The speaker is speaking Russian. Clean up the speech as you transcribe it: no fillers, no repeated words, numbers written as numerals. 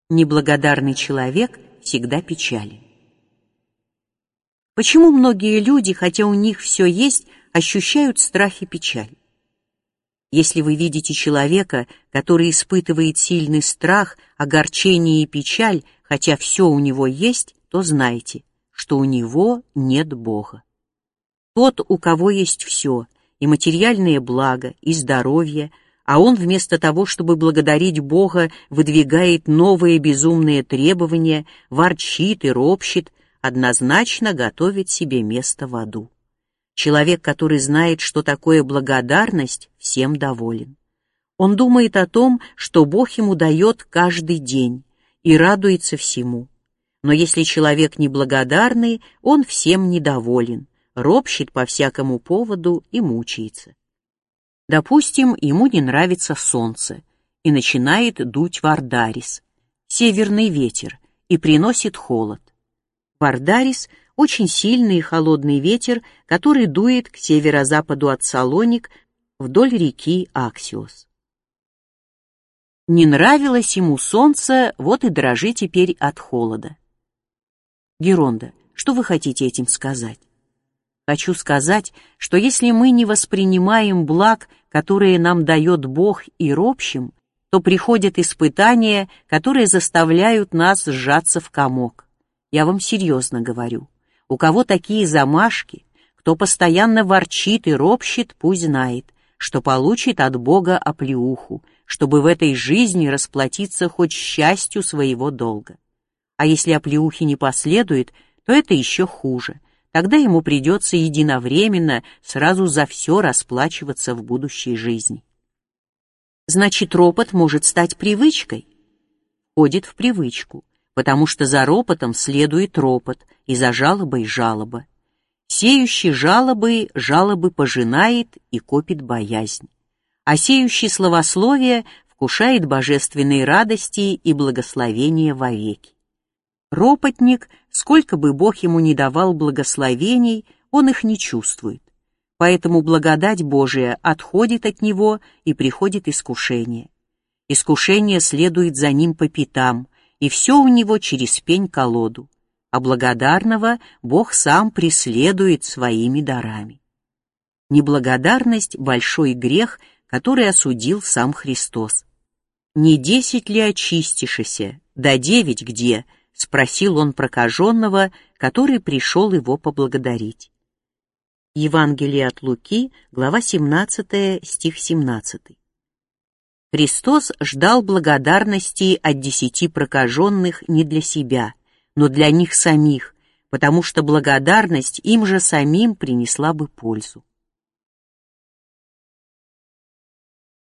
Неблагодарный человек всегда печален. Почему многие люди, хотя у них все есть, ощущают страх и печаль? Если вы видите человека, который испытывает сильный страх, огорчение и печаль, хотя все у него есть, то знайте, что у него нет Бога. Тот, у кого есть все, и материальные блага, и здоровье, а он вместо того, чтобы благодарить Бога, выдвигает новые безумные требования, ворчит и ропщет, однозначно готовит себе место в аду. Человек, который знает, что такое благодарность, всем доволен. Он думает о том, что Бог ему дает каждый день, и радуется всему. Но если человек неблагодарный, он всем недоволен, ропщет по всякому поводу и мучается. Допустим, ему не нравится солнце, и начинает дуть вардарис, северный ветер, и приносит холод. Вардарис — очень сильный и холодный ветер, который дует к северо-западу от Салоник вдоль реки Аксиос. Не нравилось ему солнце, вот и дрожи теперь от холода. Геронда, что вы хотите этим сказать? Хочу сказать, что если мы не воспринимаем благ, которые нам дает Бог, и ропщим, то приходят испытания, которые заставляют нас сжаться в комок. Я вам серьезно говорю. У кого такие замашки, кто постоянно ворчит и ропщет, пусть знает, что получит от Бога оплеуху, чтобы в этой жизни расплатиться хоть счастью своего долга. А если оплеухи не последует, то это еще хуже. Тогда ему придется единовременно сразу за все расплачиваться в будущей жизни. Значит, ропот может стать привычкой? Входит в привычку, потому что за ропотом следует ропот, и за жалобой жалоба. Сеющий жалобы жалобы пожинает и копит боязнь, а сеющий славословие вкушает божественной радости и благословения вовеки. Ропотник, сколько бы Бог ему ни давал благословений, он их не чувствует. Поэтому благодать Божия отходит от него, и приходит искушение. Искушение следует за ним по пятам, и все у него через пень-колоду. А благодарного Бог сам преследует своими дарами. Неблагодарность — большой грех, который осудил сам Христос. «Не 10 ли очистишься, да 9 где?» — спросил он прокаженного, который пришел его поблагодарить. Евангелие от Луки, глава 17, стих 17. Христос ждал благодарности от 10 прокаженных не для себя, но для них самих, потому что благодарность им же самим принесла бы пользу.